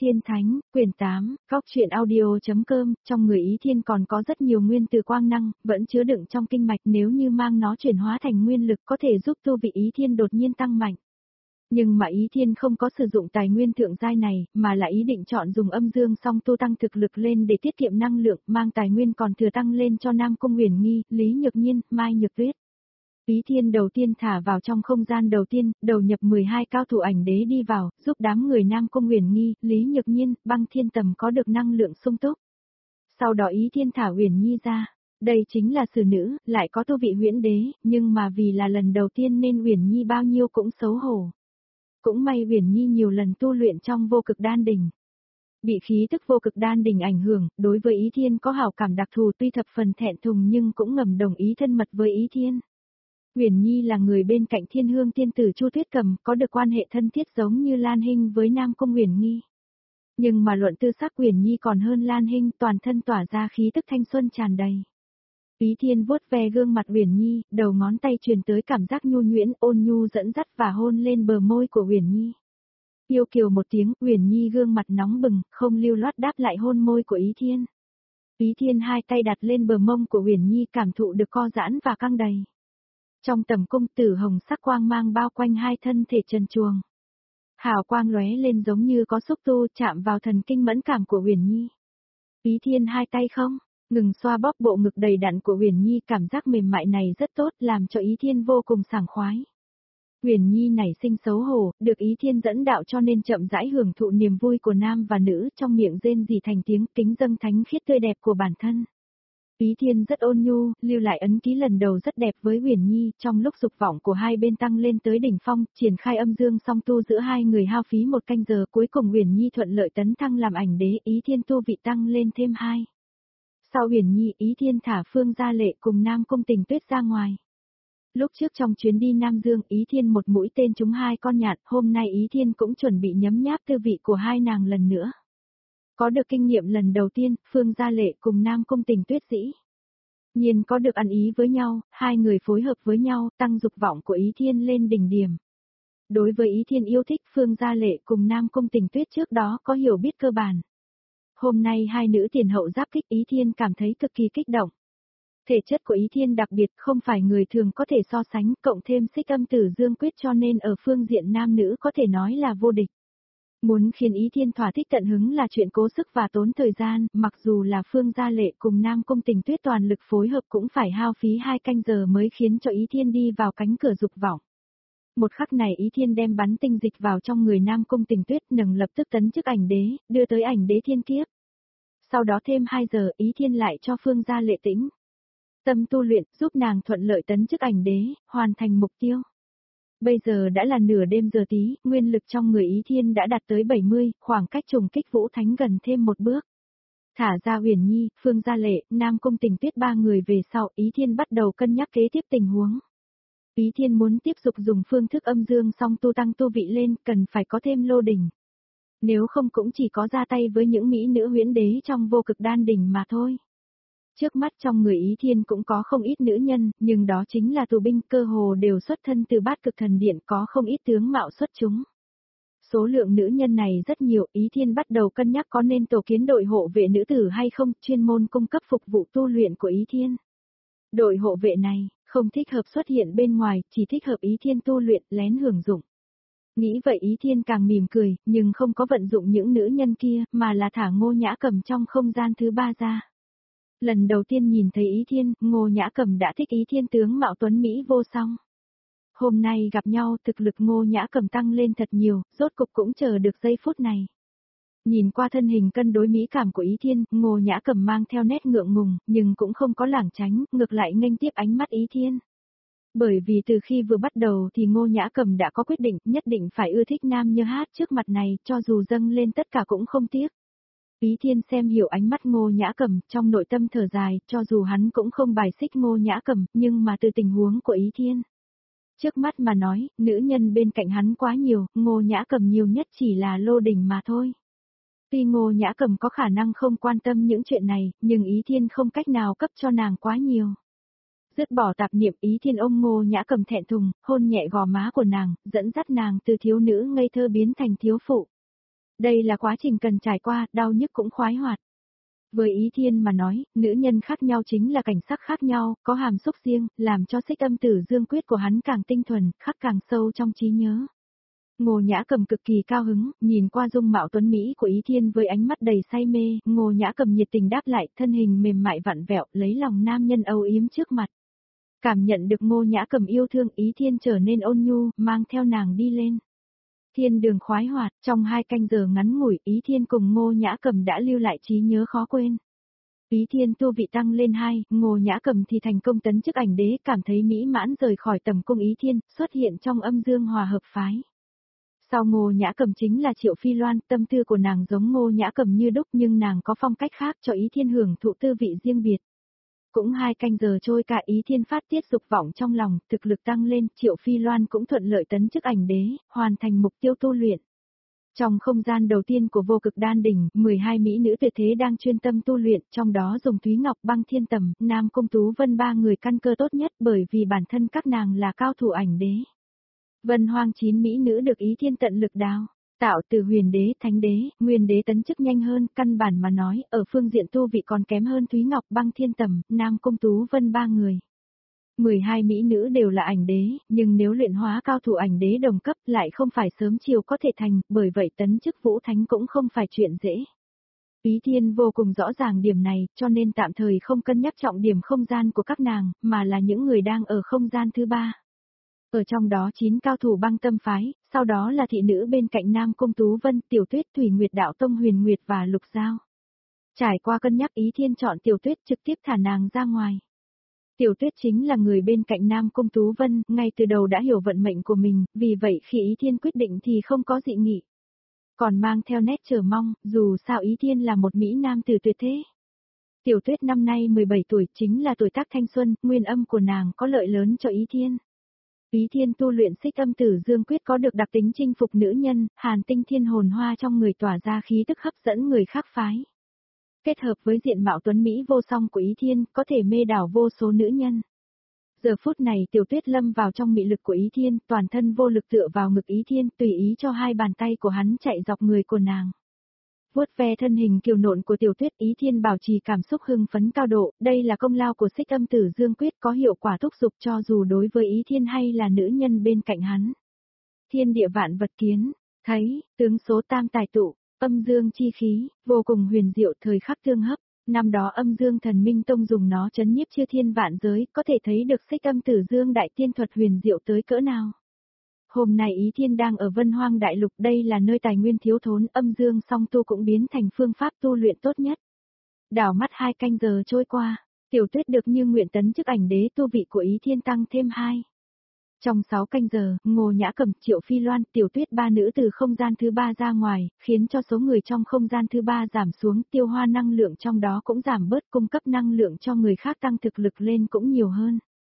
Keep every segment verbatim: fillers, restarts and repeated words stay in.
Tiên Thánh, quyển tám, góc truyện audio.com, trong người Ý Thiên còn có rất nhiều nguyên từ quang năng, vẫn chứa đựng trong kinh mạch, nếu như mang nó chuyển hóa thành nguyên lực có thể giúp tu vị Ý Thiên đột nhiên tăng mạnh. Nhưng mà Ý Thiên không có sử dụng tài nguyên thượng giai này, mà là ý định chọn dùng âm dương song tu tăng thực lực lên để tiết kiệm năng lượng, mang tài nguyên còn thừa tăng lên cho Nam Cung Uyển Nhi, Lý Nhược Nhiên, Mai Nhược Tuyết. Ý Thiên đầu tiên thả vào trong không gian đầu tiên, đầu nhập mười hai cao thủ ảnh đế đi vào, giúp đám người Nam Cung Uyển Nhi, Lý Nhược Nhiên, Băng Thiên Tầm có được năng lượng sung túc. Sau đó Ý Thiên thả Uyển Nhi ra, đây chính là sử nữ, lại có tu vị huyễn đế, nhưng mà vì là lần đầu tiên nên Uyển Nhi bao nhiêu cũng xấu hổ. Cũng may Uyển Nhi nhiều lần tu luyện trong vô cực đan đỉnh. Bị khí tức vô cực đan đỉnh ảnh hưởng, đối với Ý Thiên có hảo cảm đặc thù, tuy thập phần thẹn thùng nhưng cũng ngầm đồng ý thân mật với Ý Thiên. Uyển Nhi là người bên cạnh Thiên Hương tiên tử Chu Tuyết Cầm, có được quan hệ thân thiết giống như Lan Hinh với Nam Cung Uyển Nhi. Nhưng mà luận tư sắc Uyển Nhi còn hơn Lan Hinh, toàn thân tỏa ra khí tức thanh xuân tràn đầy. Ý Thiên vuốt ve gương mặt Uyển Nhi, đầu ngón tay truyền tới cảm giác nhu nhuyễn, ôn nhu dẫn dắt và hôn lên bờ môi của Uyển Nhi. Yêu kiều một tiếng, Uyển Nhi gương mặt nóng bừng, không lưu loát đáp lại hôn môi của Ý Thiên. Ý Thiên hai tay đặt lên bờ mông của Uyển Nhi, cảm thụ được co giãn và căng đầy. Trong tầm cung tử hồng sắc quang mang bao quanh hai thân thể trần truồng. Hào quang lóe lên giống như có xúc tu chạm vào thần kinh mẫn cảm của Uyển Nhi. Ý Thiên hai tay không, ngừng xoa bóp bộ ngực đầy đặn của Uyển Nhi, cảm giác mềm mại này rất tốt, làm cho Ý Thiên vô cùng sảng khoái. Uyển Nhi nảy sinh xấu hổ, được Ý Thiên dẫn đạo cho nên chậm rãi hưởng thụ niềm vui của nam và nữ, trong miệng rên rỉ thành tiếng kính dâng thánh khiết tươi đẹp của bản thân. Ý Thiên rất ôn nhu, lưu lại ấn ký lần đầu rất đẹp với Uyển Nhi, trong lúc dục vọng của hai bên tăng lên tới đỉnh phong, triển khai âm dương song tu giữa hai người hao phí một canh giờ, cuối cùng Uyển Nhi thuận lợi tấn thăng làm ảnh đế, Ý Thiên tu vị tăng lên thêm hai. Sau Uyển Nhi, Ý Thiên thả Phương Gia Lệ cùng Nam Cung Tình Tuyết ra ngoài. Lúc trước trong chuyến đi Nam Dương, Ý Thiên một mũi tên trúng hai con nhạn, hôm nay Ý Thiên cũng chuẩn bị nhấm nháp tư vị của hai nàng lần nữa. Có được kinh nghiệm lần đầu tiên, Phương Gia Lệ cùng Nam Cung Tình Tuyết dĩ nhiên có được ăn ý với nhau, hai người phối hợp với nhau, tăng dục vọng của Ý Thiên lên đỉnh điểm. Đối với Ý Thiên yêu thích, Phương Gia Lệ cùng Nam Cung Tình Tuyết trước đó có hiểu biết cơ bản. Hôm nay hai nữ tiền hậu giáp kích, Ý Thiên cảm thấy cực kỳ kích động. Thể chất của Ý Thiên đặc biệt, không phải người thường có thể so sánh, cộng thêm xích âm tử dương quyết cho nên ở phương diện nam nữ có thể nói là vô địch. Muốn khiến Ý Thiên thỏa thích tận hứng là chuyện cố sức và tốn thời gian, mặc dù là Phương Gia Lệ cùng Nam Cung Tình Tuyết toàn lực phối hợp cũng phải hao phí hai canh giờ mới khiến cho Ý Thiên đi vào cánh cửa dục vọng. Một khắc này Ý Thiên đem bắn tinh dịch vào trong người Nam Cung Tình Tuyết, nâng lập tức tấn chức ảnh đế, đưa tới ảnh đế thiên kiếp. Sau đó thêm hai giờ, Ý Thiên lại cho Phương Gia Lệ tĩnh tâm tu luyện, giúp nàng thuận lợi tấn chức ảnh đế, hoàn thành mục tiêu. Bây giờ đã là nửa đêm giờ tí, nguyên lực trong người Ý Thiên đã đạt tới bảy mươi, khoảng cách trùng kích Vũ Thánh gần thêm một bước. Thả ra Uyển Nhi, Phương Gia Lệ, Nam Cung Tình Tuyết ba người về sau, Ý Thiên bắt đầu cân nhắc kế tiếp tình huống. Ý Thiên muốn tiếp tục dùng phương thức âm dương song tu tăng tu vị lên, cần phải có thêm lô đỉnh. Nếu không cũng chỉ có ra tay với những mỹ nữ huyễn đế trong vô cực đan đỉnh mà thôi. Trước mắt trong người Ý Thiên cũng có không ít nữ nhân, nhưng đó chính là tù binh, cơ hồ đều xuất thân từ Bát Cực Thần Điện, có không ít tướng mạo xuất chúng. Số lượng nữ nhân này rất nhiều, Ý Thiên bắt đầu cân nhắc có nên tổ kiến đội hộ vệ nữ tử hay không, chuyên môn cung cấp phục vụ tu luyện của Ý Thiên. Đội hộ vệ này, không thích hợp xuất hiện bên ngoài, chỉ thích hợp Ý Thiên tu luyện, lén hưởng dụng. Nghĩ vậy Ý Thiên càng mỉm cười, nhưng không có vận dụng những nữ nhân kia, mà là thả Ngô Nhã Cầm trong không gian thứ ba ra. Lần đầu tiên nhìn thấy Ý Thiên, Ngô Nhã Cầm đã thích Ý Thiên tướng mạo tuấn Mỹ vô song. Hôm nay gặp nhau, thực lực Ngô Nhã Cầm tăng lên thật nhiều, rốt cục cũng chờ được giây phút này. Nhìn qua thân hình cân đối mỹ cảm của Ý Thiên, Ngô Nhã Cầm mang theo nét ngượng ngùng, nhưng cũng không có lảng tránh, ngược lại nghênh tiếp ánh mắt Ý Thiên. Bởi vì từ khi vừa bắt đầu thì Ngô Nhã Cầm đã có quyết định, nhất định phải ưa thích nam như hát trước mặt này, cho dù dâng lên tất cả cũng không tiếc. Ý Thiên xem hiểu ánh mắt Ngô Nhã Cầm, trong nội tâm thở dài, cho dù hắn cũng không bài xích Ngô Nhã Cầm, nhưng mà từ tình huống của Ý Thiên. Trước mắt mà nói, nữ nhân bên cạnh hắn quá nhiều, Ngô Nhã Cầm nhiều nhất chỉ là lô đỉnh mà thôi. Tuy Ngô Nhã Cầm có khả năng không quan tâm những chuyện này, nhưng Ý Thiên không cách nào cấp cho nàng quá nhiều. Dứt bỏ tạp niệm, Ý Thiên ôm Ngô Nhã Cầm thẹn thùng, hôn nhẹ gò má của nàng, dẫn dắt nàng từ thiếu nữ ngây thơ biến thành thiếu phụ. Đây là quá trình cần trải qua, đau nhức cũng khoái hoạt. Với Ý Thiên mà nói, nữ nhân khác nhau chính là cảnh sắc khác nhau, có hàm xúc riêng, làm cho xích âm tử dương quyết của hắn càng tinh thuần, khắc càng sâu trong trí nhớ. Ngô Nhã Cầm cực kỳ cao hứng, nhìn qua dung mạo tuấn Mỹ của Ý Thiên với ánh mắt đầy say mê, Ngô Nhã Cầm nhiệt tình đáp lại, thân hình mềm mại vặn vẹo, lấy lòng nam nhân âu yếm trước mặt. Cảm nhận được Ngô Nhã Cầm yêu thương, Ý Thiên trở nên ôn nhu, mang theo nàng đi lên. Thiên đường khoái hoạt, trong hai canh giờ ngắn ngủi, Ý Thiên cùng Ngô Nhã Cầm đã lưu lại trí nhớ khó quên. Ý Thiên tu vị tăng lên hai, Ngô Nhã Cầm thì thành công tấn chức ảnh đế, cảm thấy mỹ mãn rời khỏi tầm cung Ý Thiên, xuất hiện trong âm dương hòa hợp phái. Sau Ngô Nhã Cầm chính là Triệu Phi Loan, tâm tư của nàng giống Ngô Nhã Cầm như đúc nhưng nàng có phong cách khác cho Ý Thiên hưởng thụ tư vị riêng biệt. Cũng hai canh giờ trôi cả, Ý Thiên phát tiết dục vọng trong lòng, thực lực tăng lên, Triệu Phi Loan cũng thuận lợi tấn chức ảnh đế, hoàn thành mục tiêu tu luyện. Trong không gian đầu tiên của vô cực đan đỉnh, mười hai mỹ nữ tuyệt thế đang chuyên tâm tu luyện, trong đó dùng Thúy Ngọc, Băng Thiên Tầm, Nam Cung Tú Vân ba người căn cơ tốt nhất bởi vì bản thân các nàng là cao thủ ảnh đế. Vân Hoang chín mỹ nữ được Ý Thiên tận lực đào tạo từ huyền đế, thánh đế, nguyên đế tấn chức nhanh hơn, căn bản mà nói, ở phương diện tu vị còn kém hơn Thúy Ngọc, Băng Thiên Tầm, Nam Cung Tú Vân ba người. mười hai mỹ nữ đều là ảnh đế, nhưng nếu luyện hóa cao thủ ảnh đế đồng cấp lại không phải sớm chiều có thể thành, bởi vậy tấn chức vũ thánh cũng không phải chuyện dễ. Ý Thiên vô cùng rõ ràng điểm này, cho nên tạm thời không cân nhắc trọng điểm không gian của các nàng, mà là những người đang ở không gian thứ ba. Ở trong đó chín cao thủ băng tâm phái, sau đó là thị nữ bên cạnh Nam Cung Tú Vân, Tiểu Tuyết, Thủy Nguyệt Đạo Tông, Huyền Nguyệt và Lục Giao. Trải qua cân nhắc, Ý Thiên chọn Tiểu Tuyết, trực tiếp thả nàng ra ngoài. Tiểu Tuyết chính là người bên cạnh Nam Cung Tú Vân, ngay từ đầu đã hiểu vận mệnh của mình, vì vậy khi Ý Thiên quyết định thì không có dị nghị. Còn mang theo nét chờ mong, dù sao Ý Thiên là một mỹ nam tử tuyệt thế. Tiểu Tuyết năm nay mười bảy tuổi, chính là tuổi tác thanh xuân, nguyên âm của nàng có lợi lớn cho Ý Thiên. Ý Thiên tu luyện xích âm tử dương quyết có được đặc tính chinh phục nữ nhân, hàn tinh thiên hồn hoa trong người tỏa ra khí tức hấp dẫn người khác phái. Kết hợp với diện mạo tuấn Mỹ vô song của Ý Thiên, có thể mê đảo vô số nữ nhân. Giờ phút này Tiểu Tuyết lâm vào trong mị lực của Ý Thiên, toàn thân vô lực tựa vào ngực Ý Thiên, tùy ý cho hai bàn tay của hắn chạy dọc người của nàng. Vuốt ve thân hình kiều nộn của Tiểu Tuyết, Ý Thiên bảo trì cảm xúc hưng phấn cao độ, đây là công lao của xích âm tử dương quyết có hiệu quả thúc giục cho dù đối với Ý Thiên hay là nữ nhân bên cạnh hắn. Thiên địa vạn vật kiến, thấy, tướng số tam tài tụ, âm dương chi khí, vô cùng huyền diệu, thời khắc tương hấp. Năm đó âm dương thần Minh Tông dùng nó chấn nhiếp chư thiên vạn giới, có thể thấy được xích âm tử dương đại tiên thuật huyền diệu tới cỡ nào. Hôm nay Ý Thiên đang ở Vân Hoang Đại Lục, đây là nơi tài nguyên thiếu thốn, âm dương song tu cũng biến thành phương pháp tu luyện tốt nhất. Đảo mắt hai canh giờ trôi qua, Tiểu Tuyết được như nguyện tấn chức ảnh đế, tu vị của Ý Thiên tăng thêm hai. Trong sáu canh giờ, Ngô Nhã Cầm, Triệu Phi Loan, Tiểu Tuyết ba nữ từ không gian thứ ba ra ngoài, khiến cho số người trong không gian thứ ba giảm xuống, tiêu hoa năng lượng trong đó cũng giảm bớt, cung cấp năng lượng cho người khác tăng thực lực lên cũng nhiều hơn.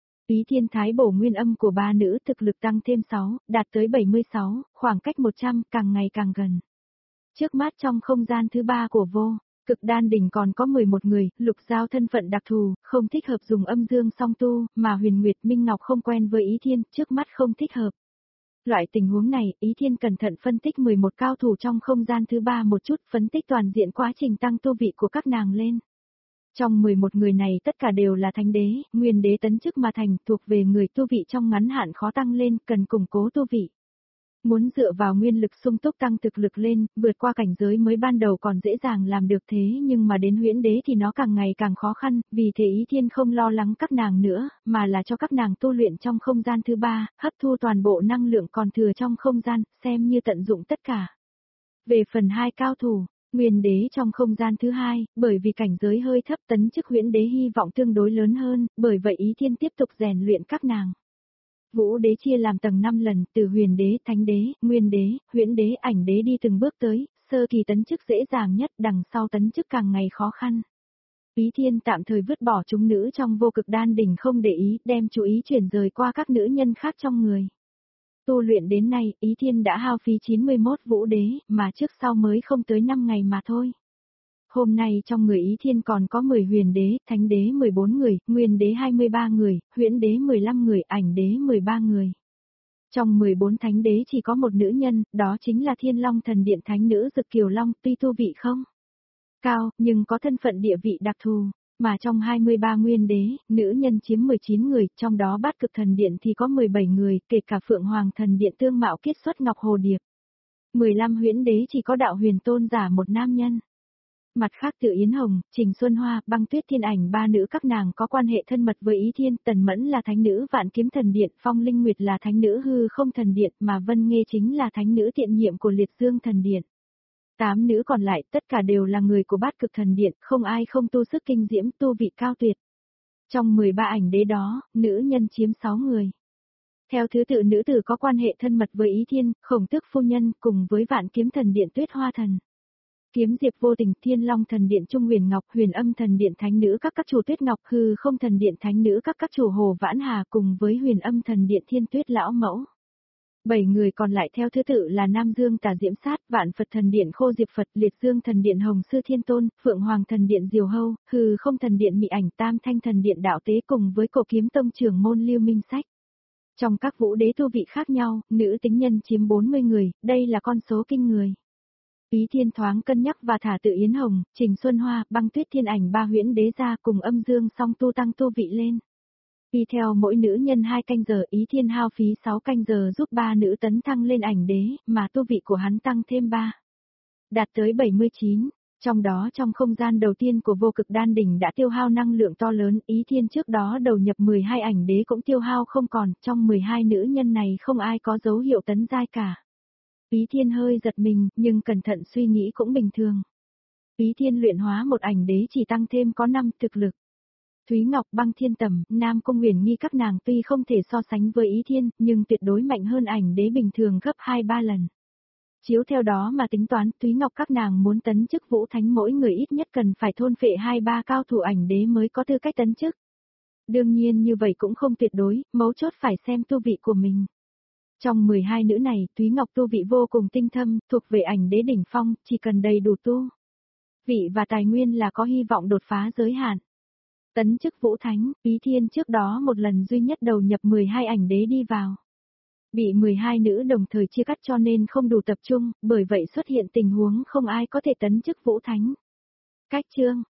Ý Thiên thái bổ nguyên âm của ba nữ thực lực tăng thêm sáu, đạt tới bảy mươi sáu, khoảng cách một trăm, càng ngày càng gần. Trước mắt trong không gian thứ ba của vô cực đan đỉnh còn có mười một người, Lục Giao thân phận đặc thù, không thích hợp dùng âm dương song tu, mà Huyền Nguyệt Minh Ngọc không quen với Ý Thiên, trước mắt không thích hợp. Loại tình huống này, Ý Thiên cẩn thận phân tích mười một cao thủ trong không gian thứ ba một chút, phân tích toàn diện quá trình tăng tu vị của các nàng lên. Trong mười một người này tất cả đều là thánh đế, nguyên đế tấn chức mà thành, thuộc về người tu vị trong ngắn hạn khó tăng lên, cần củng cố tu vị. Muốn dựa vào nguyên lực sung túc tăng thực lực lên, vượt qua cảnh giới mới ban đầu còn dễ dàng làm được thế nhưng mà đến huyễn đế thì nó càng ngày càng khó khăn, vì thế Ý Thiên không lo lắng các nàng nữa, mà là cho các nàng tu luyện trong không gian thứ ba, hấp thu toàn bộ năng lượng còn thừa trong không gian, xem như tận dụng tất cả. Về phần hai cao thủ, nguyên đế trong không gian thứ hai, bởi vì cảnh giới hơi thấp tấn chức huyễn đế hy vọng tương đối lớn hơn, bởi vậy Ý Thiên tiếp tục rèn luyện các nàng. Vũ đế chia làm tầng năm lần, từ huyền đế, thánh đế, nguyên đế, huyễn đế, ảnh đế đi từng bước tới, sơ kỳ tấn chức dễ dàng nhất, đằng sau tấn chức càng ngày khó khăn. Ý Thiên tạm thời vứt bỏ chúng nữ trong vô cực đan đỉnh không để ý, đem chú ý chuyển rời qua các nữ nhân khác trong người. Tu luyện đến nay, Ý Thiên đã hao phí chín mươi mốt vũ đế, mà trước sau mới không tới năm ngày mà thôi. Hôm nay trong người Ý Thiên còn có mười huyền đế, thánh đế mười bốn người, nguyên đế hai mươi ba người, huyễn đế mười lăm người, ảnh đế mười ba người. Trong mười bốn thánh đế chỉ có một nữ nhân, đó chính là Thiên Long Thần Điện thánh nữ Dực Kiều Long, tuy tu vị không cao, nhưng có thân phận địa vị đặc thù. Mà trong hai mươi ba nguyên đế, nữ nhân chiếm mười chín người, trong đó Bát Cực Thần Điện thì có mười bảy người, kể cả Phượng Hoàng Thần Điện tương mạo kết xuất Ngọc Hồ Điệp. mười lăm huyễn đế chỉ có đạo huyền tôn giả một nam nhân. Mặt khác Tự Yến Hồng, Trình Xuân Hoa, Băng Tuyết Thiên Ảnh ba nữ các nàng có quan hệ thân mật với Ý Thiên, Tần Mẫn là thánh nữ Vạn Kiếm Thần Điện, Phong Linh Nguyệt là thánh nữ Hư Không Thần Điện, mà Vân Nghê chính là thánh nữ tiện nhiệm của Liệt Dương Thần Điện. Tám nữ còn lại tất cả đều là người của Bát Cực Thần Điện, không ai không tu sức kinh diễm, tu vị cao tuyệt. Trong mười ba ảnh đế đó, nữ nhân chiếm sáu người. Theo thứ tự nữ tử có quan hệ thân mật với Ý Thiên, Khổng Tước Phu Nhân, cùng với Vạn Kiếm Thần Điện Tuyết Hoa Thần. Kiếm Diệp Vô Tình, Thiên Long Thần Điện Trung Huyền Ngọc, Huyền Âm Thần Điện thánh nữ các các chủ Tuyết Ngọc, Hư Không Thần Điện thánh nữ các các chủ Hồ Vãn Hà, cùng với Huyền Âm Thần Điện Thiên Tuyết Lão Mẫu. Bảy người còn lại theo thứ tự là Nam Dương Tà Diễm Sát, Vạn Phật Thần Điện Khô Diệp Phật, Liệt Dương Thần Điện Hồng Sư Thiên Tôn, Phượng Hoàng Thần Điện Diều Hâu, Hư Không Thần Điện Mị Ảnh, Tam Thanh Thần Điện Đạo Tế, cùng với Cổ Kiếm Tông trưởng môn Lưu Minh Sách. Trong các vũ đế tu vị khác nhau, nữ tính nhân chiếm bốn mươi người, đây là con số kinh người. Ý Thiên thoáng cân nhắc và thả Tự Yến Hồng, Trình Xuân Hoa, Băng Tuyết Thiên Ảnh ba huyễn đế ra cùng Âm Dương song tu tăng tu vị lên. Vì theo mỗi nữ nhân hai canh giờ, Ý Thiên hao phí sáu canh giờ giúp ba nữ tấn thăng lên ảnh đế, mà tu vị của hắn tăng thêm ba. Đạt tới bảy mươi chín. Trong đó trong không gian đầu tiên của Vô Cực Đan đỉnh đã tiêu hao năng lượng to lớn, Ý Thiên trước đó đầu nhập mười hai ảnh đế cũng tiêu hao không còn, trong mười hai nữ nhân này không ai có dấu hiệu tấn giai cả. Ý Thiên hơi giật mình, nhưng cẩn thận suy nghĩ cũng bình thường. Ý Thiên luyện hóa một ảnh đế chỉ tăng thêm có năm thực lực. Thúy Ngọc, Băng Thiên Tầm, Nam Cung Huyền Nghi các nàng tuy không thể so sánh với Ý Thiên, nhưng tuyệt đối mạnh hơn ảnh đế bình thường gấp hai ba lần. Chiếu theo đó mà tính toán, Thúy Ngọc các nàng muốn tấn chức Vũ Thánh mỗi người ít nhất cần phải thôn phệ hai ba cao thủ ảnh đế mới có tư cách tấn chức. Đương nhiên như vậy cũng không tuyệt đối, mấu chốt phải xem tu vị của mình. Trong mười hai nữ này, Thúy Ngọc tu vị vô cùng tinh thâm, thuộc về ảnh đế đỉnh phong, chỉ cần đầy đủ tu vị và tài nguyên là có hy vọng đột phá giới hạn. Tấn chức Vũ Thánh, Ý Thiên trước đó một lần duy nhất đầu nhập mười hai ảnh đế đi vào. Bị mười hai nữ đồng thời chia cắt cho nên không đủ tập trung, bởi vậy xuất hiện tình huống không ai có thể tấn chức Vũ Thánh. Cách chương